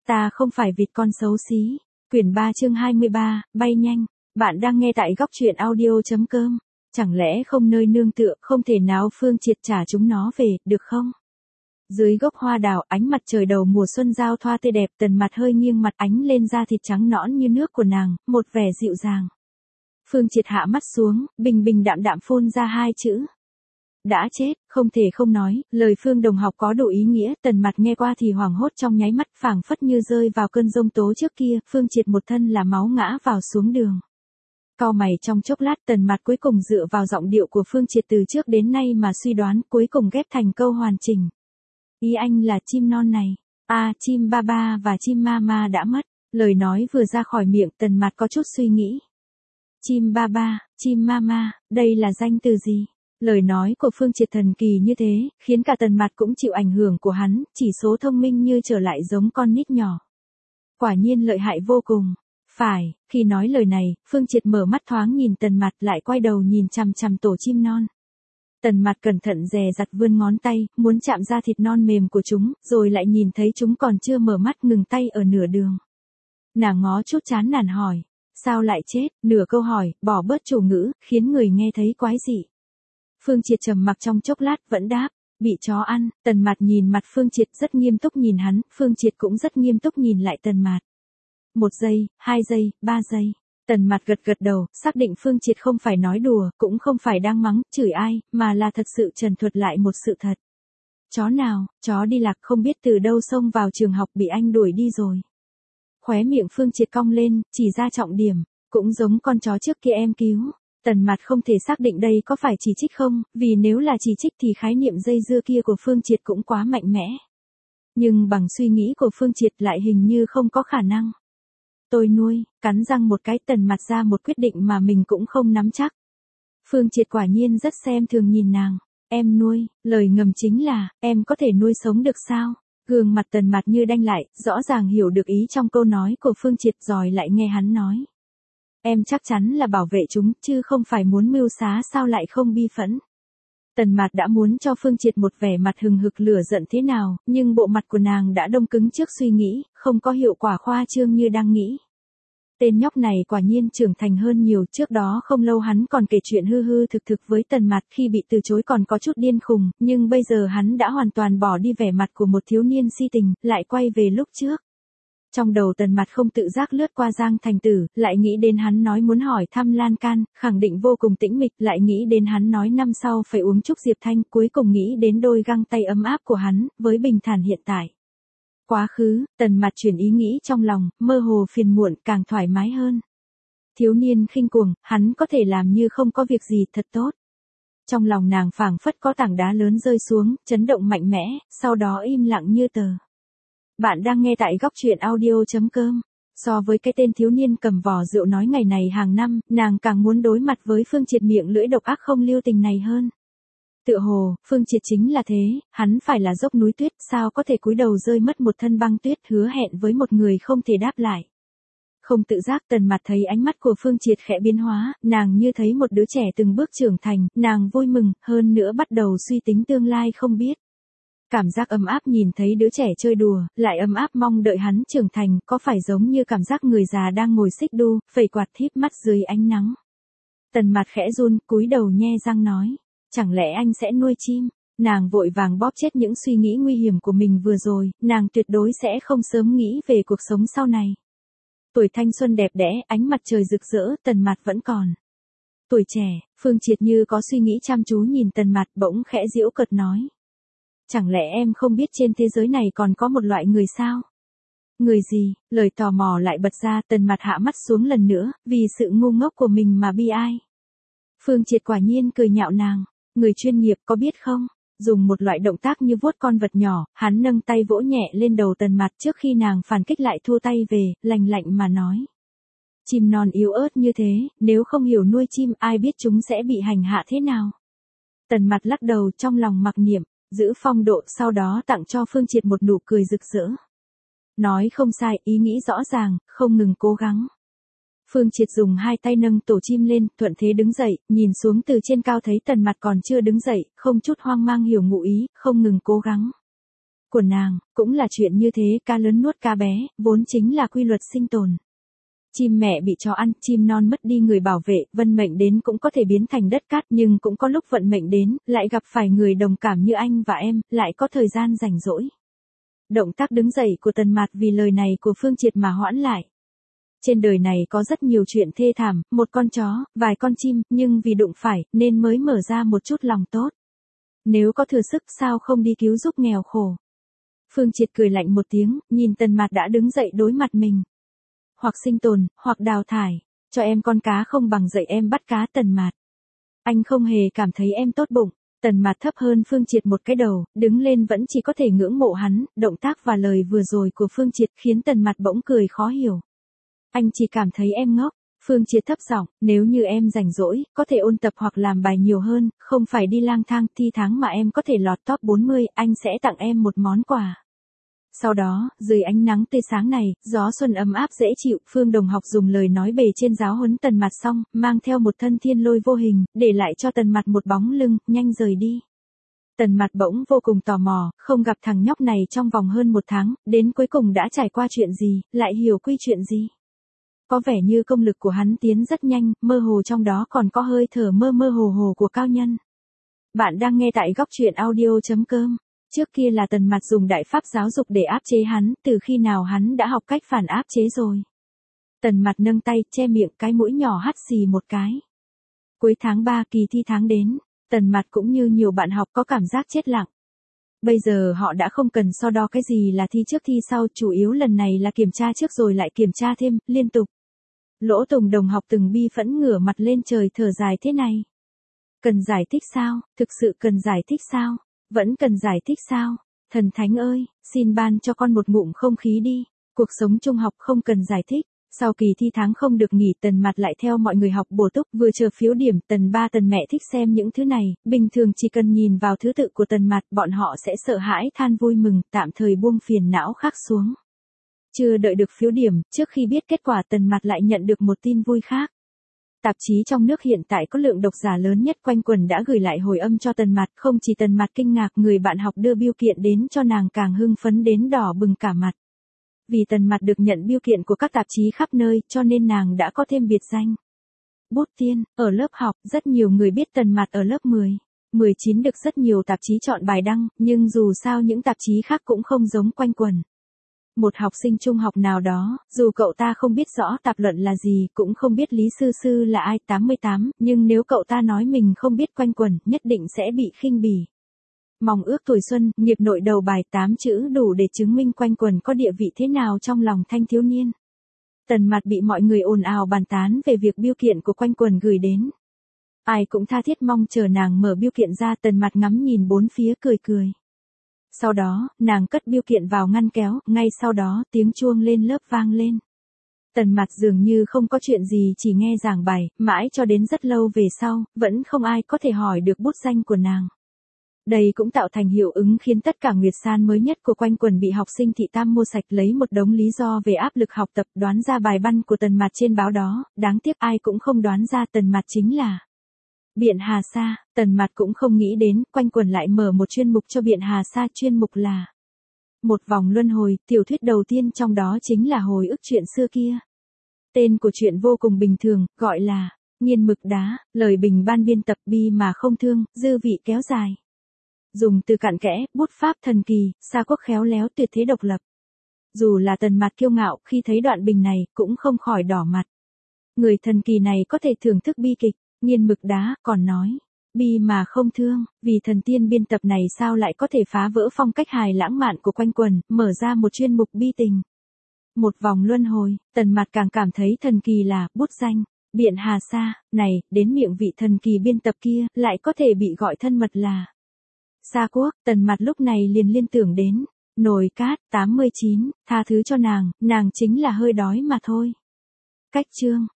Ta không phải vịt con xấu xí. Quyển 3 chương 23, bay nhanh. Bạn đang nghe tại góc truyện audio.com. Chẳng lẽ không nơi nương tựa, không thể nào Phương Triệt trả chúng nó về, được không? Dưới gốc hoa đào, ánh mặt trời đầu mùa xuân giao thoa tươi đẹp, Tần Mạt hơi nghiêng mặt ánh lên da thịt trắng nõn như nước của nàng, một vẻ dịu dàng. Phương Triệt hạ mắt xuống, bình bình đạm đạm phun ra hai chữ. Đã chết, không thể không nói, lời Phương đồng học có đủ ý nghĩa, Tần Mạt nghe qua thì hoảng hốt trong nháy mắt, phảng phất như rơi vào cơn giông tố trước kia, Phương Triệt một thân là máu ngã vào xuống đường. Cau mày trong chốc lát, Tần Mạt cuối cùng dựa vào giọng điệu của Phương Triệt từ trước đến nay mà suy đoán, cuối cùng ghép thành câu hoàn chỉnh. Ý anh là chim non này. Chim ba ba và chim mama đã mất. Lời nói vừa ra khỏi miệng, Tần Mạt có chút suy nghĩ. Chim ba ba, chim mama, đây là danh từ gì? Lời nói của Phương Triệt thần kỳ như thế, khiến cả Tần Mạt cũng chịu ảnh hưởng của hắn, chỉ số thông minh như trở lại giống con nít nhỏ. Quả nhiên lợi hại vô cùng. Phải, khi nói lời này, Phương Triệt mở mắt thoáng nhìn Tần Mạt lại quay đầu nhìn chằm chằm tổ chim non. Tần Mạt cẩn thận dè dặt vươn ngón tay, muốn chạm ra thịt non mềm của chúng, rồi lại nhìn thấy chúng còn chưa mở mắt ngừng tay ở nửa đường. Nàng ngó chút chán nản hỏi, sao lại chết, nửa câu hỏi, bỏ bớt chủ ngữ, khiến người nghe thấy quái dị. Phương Triệt trầm mặc trong chốc lát vẫn đáp, bị chó ăn. Tần Mạt nhìn mặt Phương Triệt rất nghiêm túc nhìn hắn, Phương Triệt cũng rất nghiêm túc nhìn lại Tần Mạt. 1 giây, 2 giây, 3 giây. Tần Mạt gật gật đầu, xác định Phương Triệt không phải nói đùa, cũng không phải đang mắng, chửi ai, mà là thật sự trần thuật lại một sự thật. Chó nào, chó đi lạc không biết từ đâu xông vào trường học bị anh đuổi đi rồi. Khóe miệng Phương Triệt cong lên, chỉ ra trọng điểm, cũng giống con chó trước kia em cứu. Tần Mạt không thể xác định đây có phải chỉ trích không, vì nếu là chỉ trích thì khái niệm dây dưa kia của Phương Triệt cũng quá mạnh mẽ. Nhưng bằng suy nghĩ của Phương Triệt lại hình như không có khả năng. Tôi nuôi, cắn răng một cái, Tần Mạt ra một quyết định mà mình cũng không nắm chắc. Phương Triệt quả nhiên rất xem thường nhìn nàng. Em nuôi, lời ngầm chính là, em có thể nuôi sống được sao? Gương mặt Tần Mạt như đanh lại, rõ ràng hiểu được ý trong câu nói của Phương Triệt rồi lại nghe hắn nói. Em chắc chắn là bảo vệ chúng, chứ không phải muốn mưu xá sao lại không bi phẫn. Tần Mạt đã muốn cho Phương Triệt một vẻ mặt hừng hực lửa giận thế nào, nhưng bộ mặt của nàng đã đông cứng trước suy nghĩ, không có hiệu quả khoa trương như đang nghĩ. Tên nhóc này quả nhiên trưởng thành hơn nhiều, trước đó không lâu hắn còn kể chuyện hư hư thực thực với Tần Mạt, khi bị từ chối còn có chút điên khùng, nhưng bây giờ hắn đã hoàn toàn bỏ đi vẻ mặt của một thiếu niên si tình, lại quay về lúc trước. Trong đầu Tần Mạt không tự giác lướt qua Giang Thành Tử, lại nghĩ đến hắn nói muốn hỏi thăm Lan Can, khẳng định vô cùng tĩnh mịch, lại nghĩ đến hắn nói năm sau phải uống chúc Diệp Thanh, cuối cùng nghĩ đến đôi găng tay ấm áp của hắn, với bình thản hiện tại. Quá khứ, Tần Mạt chuyển ý nghĩ trong lòng, mơ hồ phiền muộn, càng thoải mái hơn. Thiếu niên khinh cuồng, hắn có thể làm như không có việc gì, thật tốt. Trong lòng nàng phảng phất có tảng đá lớn rơi xuống, chấn động mạnh mẽ, sau đó im lặng như tờ. Bạn đang nghe tại góc truyện audio.com. So với cái tên thiếu niên cầm vò rượu nói ngày này hàng năm, nàng càng muốn đối mặt với Phương Triệt miệng lưỡi độc ác không lưu tình này hơn. Tựa hồ, Phương Triệt chính là thế, hắn phải là dốc núi tuyết, sao có thể cúi đầu rơi mất một thân băng tuyết, hứa hẹn với một người không thể đáp lại. Không tự giác Tần Mạt thấy ánh mắt của Phương Triệt khẽ biến hóa, nàng như thấy một đứa trẻ từng bước trưởng thành, nàng vui mừng, hơn nữa bắt đầu suy tính tương lai không biết. Cảm giác ấm áp nhìn thấy đứa trẻ chơi đùa, lại ấm áp mong đợi hắn trưởng thành, có phải giống như cảm giác người già đang ngồi xích đu, phẩy quạt thíp mắt dưới ánh nắng. Tần Mạt khẽ run, cúi đầu nhe răng nói, chẳng lẽ anh sẽ nuôi chim? Nàng vội vàng bóp chết những suy nghĩ nguy hiểm của mình vừa rồi, nàng tuyệt đối sẽ không sớm nghĩ về cuộc sống sau này. Tuổi thanh xuân đẹp đẽ, ánh mặt trời rực rỡ, Tần Mạt vẫn còn. Tuổi trẻ, Phương Triệt như có suy nghĩ chăm chú nhìn Tần Mạt, bỗng khẽ giễu cợt nói. Chẳng lẽ em không biết trên thế giới này còn có một loại người sao? Người gì? Lời tò mò lại bật ra, Tần Mạt hạ mắt xuống lần nữa, vì sự ngu ngốc của mình mà bi ai. Phương Triệt quả nhiên cười nhạo nàng, người chuyên nghiệp có biết không? Dùng một loại động tác như vuốt con vật nhỏ, hắn nâng tay vỗ nhẹ lên đầu Tần Mạt trước khi nàng phản kích lại thua tay về, lạnh lạnh mà nói. Chim non yếu ớt như thế, nếu không hiểu nuôi chim ai biết chúng sẽ bị hành hạ thế nào? Tần Mạt lắc đầu trong lòng mặc niệm. Giữ phong độ, sau đó tặng cho Phương Triệt một nụ cười rực rỡ. Nói không sai, ý nghĩ rõ ràng, không ngừng cố gắng. Phương Triệt dùng hai tay nâng tổ chim lên, thuận thế đứng dậy, nhìn xuống từ trên cao thấy Tần Mạt còn chưa đứng dậy, không chút hoang mang hiểu ngụ ý, không ngừng cố gắng. của nàng, cũng là chuyện như thế, cá lớn nuốt cá bé, vốn chính là quy luật sinh tồn. Chim mẹ bị chó ăn, chim non mất đi người bảo vệ, vận mệnh đến cũng có thể biến thành đất cát, nhưng cũng có lúc vận mệnh đến, lại gặp phải người đồng cảm như anh và em, lại có thời gian rảnh rỗi. Động tác đứng dậy của Tần Mạt vì lời này của Phương Triệt mà hoãn lại. Trên đời này có rất nhiều chuyện thê thảm, một con chó, vài con chim, nhưng vì đụng phải, nên mới mở ra một chút lòng tốt. Nếu có thừa sức sao không đi cứu giúp nghèo khổ. Phương Triệt cười lạnh một tiếng, nhìn Tần Mạt đã đứng dậy đối mặt mình. Hoặc sinh tồn, hoặc đào thải, cho em con cá không bằng dạy em bắt cá. Tần Mạt. Anh không hề cảm thấy em tốt bụng. Tần Mạt thấp hơn Phương Triệt một cái đầu, đứng lên vẫn chỉ có thể ngưỡng mộ hắn, động tác và lời vừa rồi của Phương Triệt khiến Tần Mạt bỗng cười khó hiểu. Anh chỉ cảm thấy em ngốc. Phương Triệt thấp giọng, nếu như em rảnh rỗi, có thể ôn tập hoặc làm bài nhiều hơn, không phải đi lang thang thi tháng mà em có thể lọt top 40, anh sẽ tặng em một món quà. Sau đó, dưới ánh nắng tươi sáng này, gió xuân ấm áp dễ chịu, Phương Đồng Học dùng lời nói bề trên giáo huấn Tần Mạt xong, mang theo một thân thiên lôi vô hình, để lại cho Tần Mạt một bóng lưng, nhanh rời đi. Tần Mạt bỗng vô cùng tò mò, không gặp thằng nhóc này trong vòng hơn một tháng, đến cuối cùng đã trải qua chuyện gì, lại hiểu quy chuyện gì. Có vẻ như công lực của hắn tiến rất nhanh, mơ hồ trong đó còn có hơi thở mơ mơ hồ hồ của cao nhân. Bạn đang nghe tại góc truyện audio.com. Trước kia là Tần Mạt dùng đại pháp giáo dục để áp chế hắn, từ khi nào hắn đã học cách phản áp chế rồi. Tần Mạt nâng tay, che miệng, cái mũi nhỏ hắt xì một cái. Cuối tháng 3 kỳ thi tháng đến, Tần Mạt cũng như nhiều bạn học có cảm giác chết lặng. Bây giờ họ đã không cần so đo cái gì là thi trước thi sau, chủ yếu lần này là kiểm tra trước rồi lại kiểm tra thêm, liên tục. Lỗ Tùng đồng học từng bi phẫn ngửa mặt lên trời thở dài thế này. Cần giải thích sao, thực sự cần giải thích sao, vẫn cần giải thích sao, thần thánh ơi, xin ban cho con một ngụm không khí đi, cuộc sống trung học không cần giải thích. Sau kỳ thi tháng không được nghỉ, Tần Mạt lại theo mọi người học bổ túc, vừa chờ phiếu điểm, Tần ba Tần mẹ thích xem những thứ này, bình thường chỉ cần nhìn vào thứ tự của Tần Mạt, bọn họ sẽ sợ hãi than vui mừng, tạm thời buông phiền não khác xuống. Chưa đợi được phiếu điểm, trước khi biết kết quả Tần Mạt lại nhận được một tin vui khác. Tạp chí trong nước hiện tại có lượng độc giả lớn nhất quanh quần đã gửi lại hồi âm cho Tần Mạt, không chỉ Tần Mạt kinh ngạc, người bạn học đưa bưu kiện đến cho nàng càng hưng phấn đến đỏ bừng cả mặt. Vì Tần Mạt được nhận bưu kiện của các tạp chí khắp nơi, cho nên nàng đã có thêm biệt danh. Bút tiên, ở lớp học, rất nhiều người biết Tần Mạt ở lớp 10, 19 được rất nhiều tạp chí chọn bài đăng, nhưng dù sao những tạp chí khác cũng không giống quanh quần. Một học sinh trung học nào đó, dù cậu ta không biết rõ tạp luận là gì, cũng không biết Lý Sư Sư là ai, 88, nhưng nếu cậu ta nói mình không biết quanh quần, nhất định sẽ bị khinh bỉ. Mong ước tuổi xuân, nghiệp nội đầu bài 8 chữ đủ để chứng minh quanh quần có địa vị thế nào trong lòng thanh thiếu niên. Tần Mạt bị mọi người ồn ào bàn tán về việc bưu kiện của quanh quần gửi đến. Ai cũng tha thiết mong chờ nàng mở bưu kiện ra, Tần Mạt ngắm nhìn bốn phía cười cười. Sau đó, nàng cất bưu kiện vào ngăn kéo, ngay sau đó tiếng chuông lên lớp vang lên. Tần Mạt dường như không có chuyện gì, chỉ nghe giảng bài, mãi cho đến rất lâu về sau, vẫn không ai có thể hỏi được bút danh của nàng. Đây cũng tạo thành hiệu ứng khiến tất cả nguyệt san mới nhất của quanh quần bị học sinh thị tam mua sạch, lấy một đống lý do về áp lực học tập đoán ra bài văn của Tần Mạt trên báo đó, đáng tiếc ai cũng không đoán ra Tần Mạt chính là Biện Hà Sa. Tần Mạt cũng không nghĩ đến, quanh quần lại mở một chuyên mục cho Biện Hà Sa, chuyên mục là Một vòng luân hồi, tiểu thuyết đầu tiên trong đó chính là hồi ức chuyện xưa kia. Tên của chuyện vô cùng bình thường, gọi là Nghiên mực đá, lời bình ban biên tập bi mà không thương, dư vị kéo dài. Dùng từ cặn kẽ, bút pháp thần kỳ, Sa Quốc khéo léo, tuyệt thế độc lập. Dù là Tần Mạt kiêu ngạo, khi thấy đoạn bình này, cũng không khỏi đỏ mặt. Người thần kỳ này có thể thưởng thức bi kịch, nghiên mực đá, còn nói bi mà không thương, vì thần tiên biên tập này sao lại có thể phá vỡ phong cách hài lãng mạn của quanh quần, mở ra một chuyên mục bi tình. Một vòng luân hồi, Tần Mạt càng cảm thấy thần kỳ là bút danh Biện Hà Sa này, đến miệng vị thần kỳ biên tập kia, lại có thể bị gọi thân mật là Sa Quốc. Tần Mạt lúc này liền liên tưởng đến nồi cát 89, tha thứ cho nàng chính là hơi đói mà thôi. Cách chương